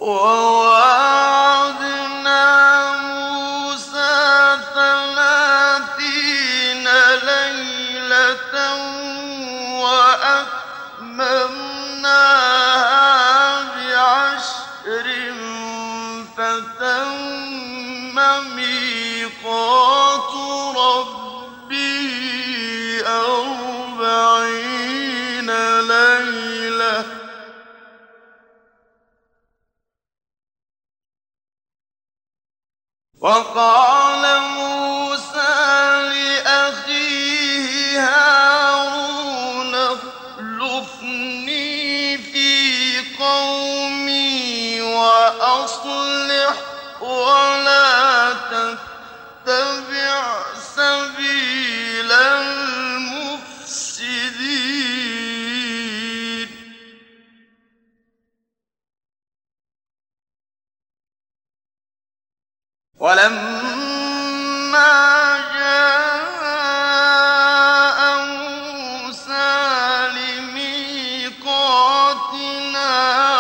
وواعدنا موسى 30 ليلة وأتممناها ب10 فتم ميقات ربه 40 ليلة وقال موسى لأخيه هارون اخلفني في قومي وأصلح ولا تتبع سبيل المفسدين ولما جاء موسى لميقاتنا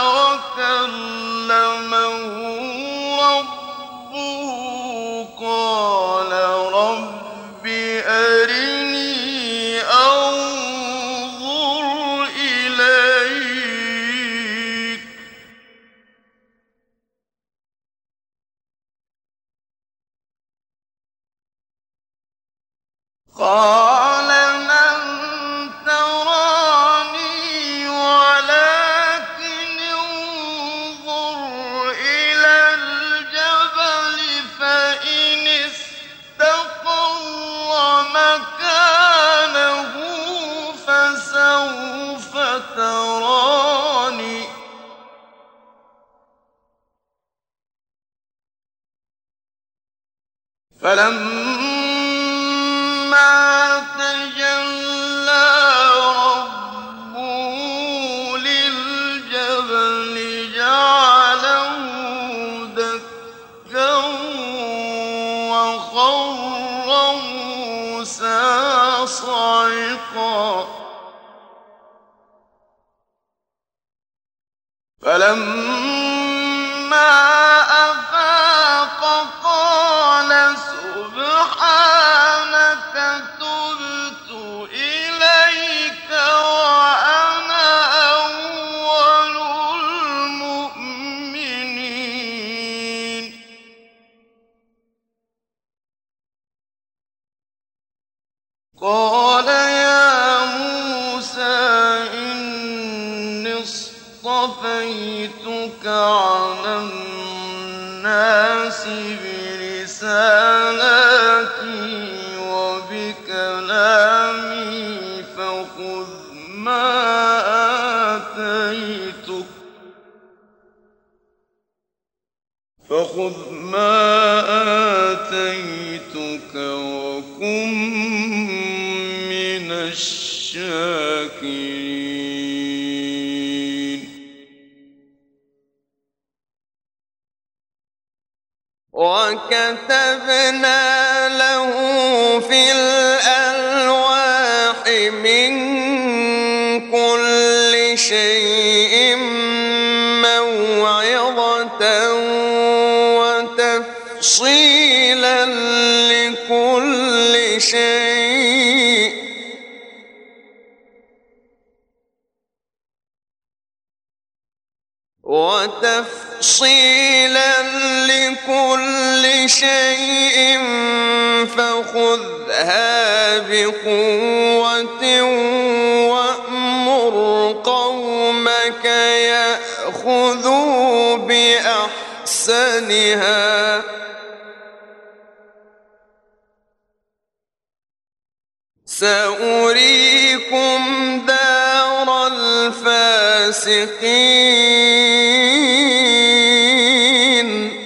وكلمه ربه قال رب أرني أنظر إليك قال لن تراني ولكن انظر إلى الجبل فإن استقر مكانه فسوف تراني فلما تجلى ربه للجبل جعله دكا وخر موسى صعقا فلما أفاق قال سبحانك تبت إليك وأنا أول المؤمنين قال يا موسى إني اصطفيتك على الناس برسالاتي وبكلامي فخذ ما آتيتك وكن من الشاكرين وكتبنا له في الألواح من كل شيء موعظة وتفصيلا لكل شيء فخذها بقوة وأمر قومك يأخذوا بأحسنها سأريكم دار الفاسقين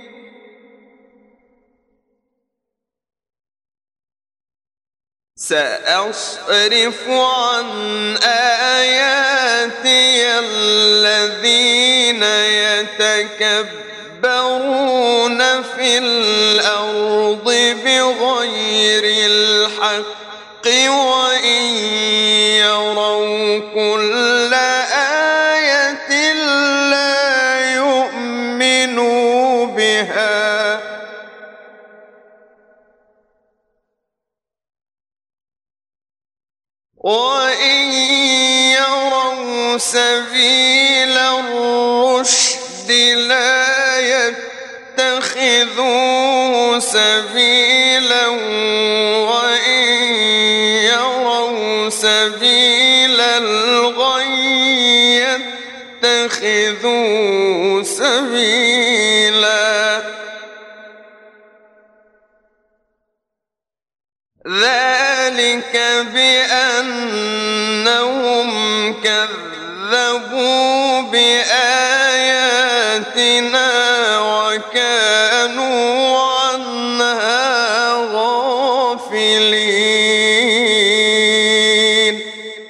سأصرف عن آياتي الذين يتكبرون في الأرض بغير الحق وإن يروا كل آية لا يؤمنون فيها وإن يروا سبيل الرشد لا يتخذوه سبيلا وإن يروا سبيل الغي يتخذوه سبيلا ذلك بأنهم كذبوا بآياتنا وكانوا عنها غافلين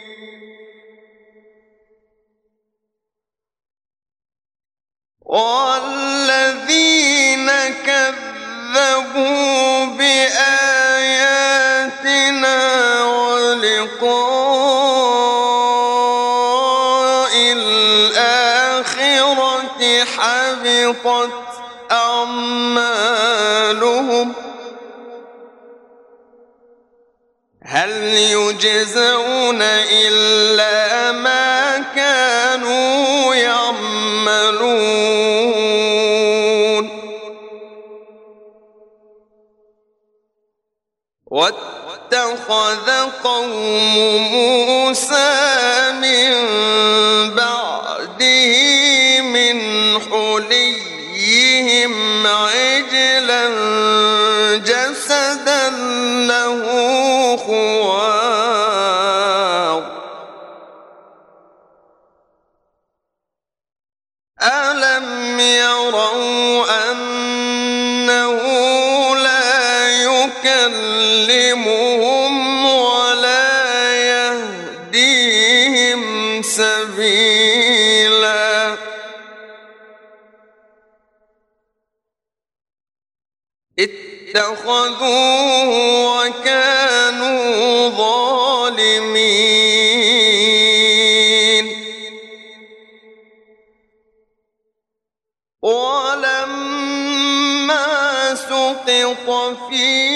والذين كذبوا بآياتنا ولقاء الآخرة حبطت أعمالهم هل يجزون إلا ما كانوا يعملون واتخذ قوم موسى من بعده من حليهم عجلا جسدا له خوار ألم يروا أنه لا يكلمهم ولا يهديهم سبيلا اتخذوه وكانوا ظالمين ولما سقط في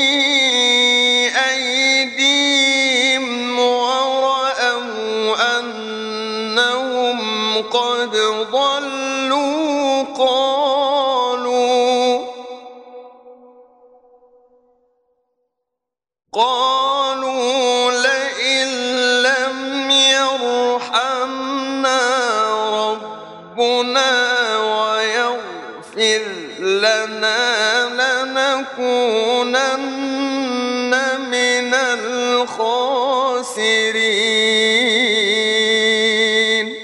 أيديهم ورأوا أنهم قد ضلوا قالوا لئن لم يرحمنا ربنا ويغفر لنا لنكونن من الخاسرين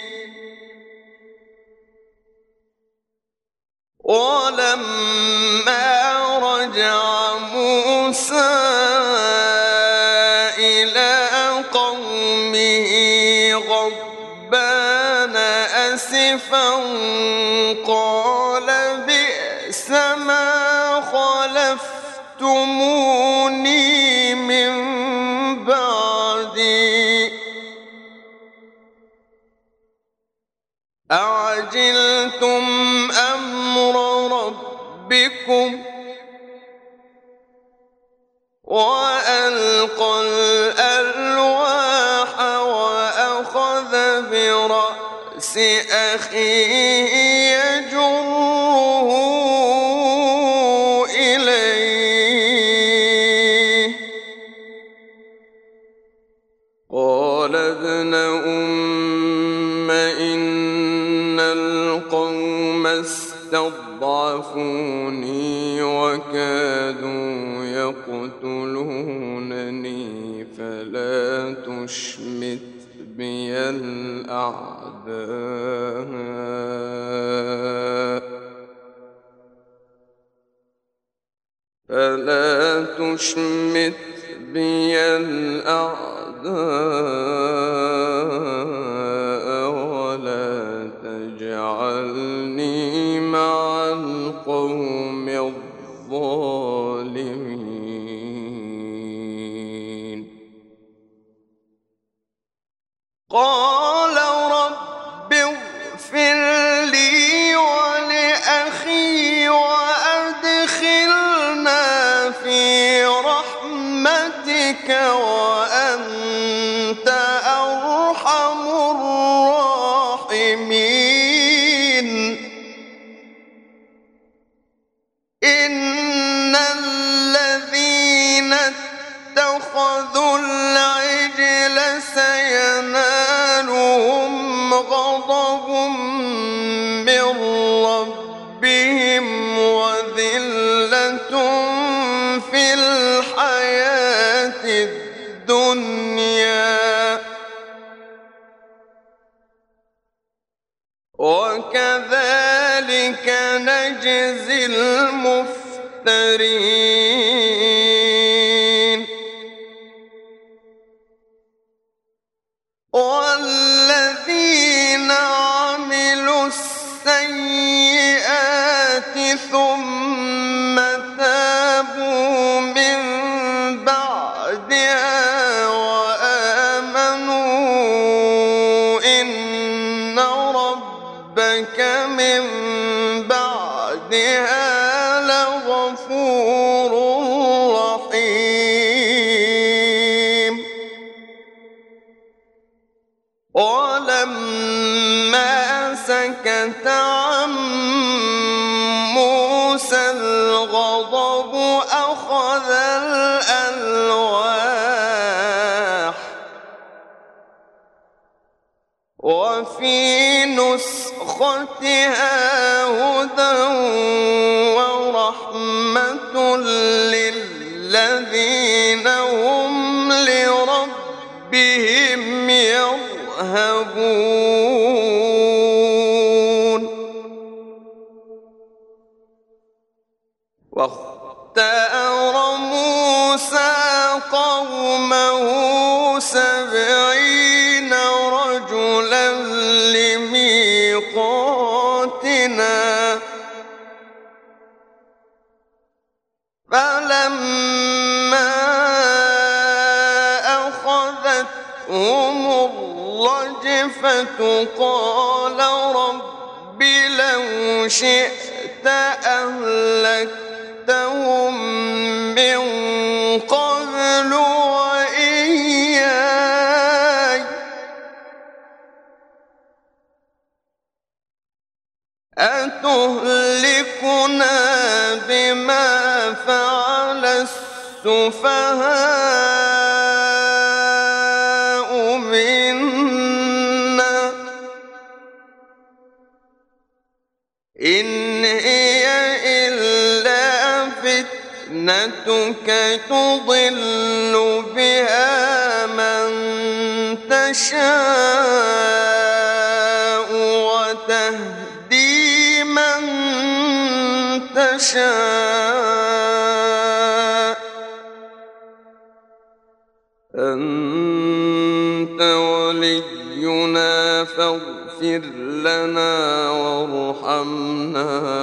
ولما رجع موسى غضبان أسفا قال بئس ما خلفتموني من بعدي أعجلتم أمر ربكم وألقى الألواح وأخذ برأس أخيه يجره إليه قال ابن أم إن القوم استضعفوني وكادوا يقتلونني فلا تشمت بي الأعداء ولا تجعلني مع القوم الظالمين قال رب اغفر لي ولأخي وأنت ربهم وذلة في الحياة الدنيا وكذلك نجزي المفترين والذين عملوا السيئات ثم تابوا من بعدها وآمنوا إن ربك من بعدها لغفور رحيم ولما سكت عن موسى الغضب أخذ الألواح وفي نسختها هدى ورحمة للذين هم لربهم يرهبون واختار موسى قومه 70 رجلا لميقاتنا فلما أخذتهم الرجفة قال رب لو شئت أهلكتهم من قبل وإياي أتهلكنا بما فعل السفهاء منا إن هي إلا فتنتك تضل بها من تشاء وتهدي من تشاء أنت ولينا فاغفر لنا وارحمنا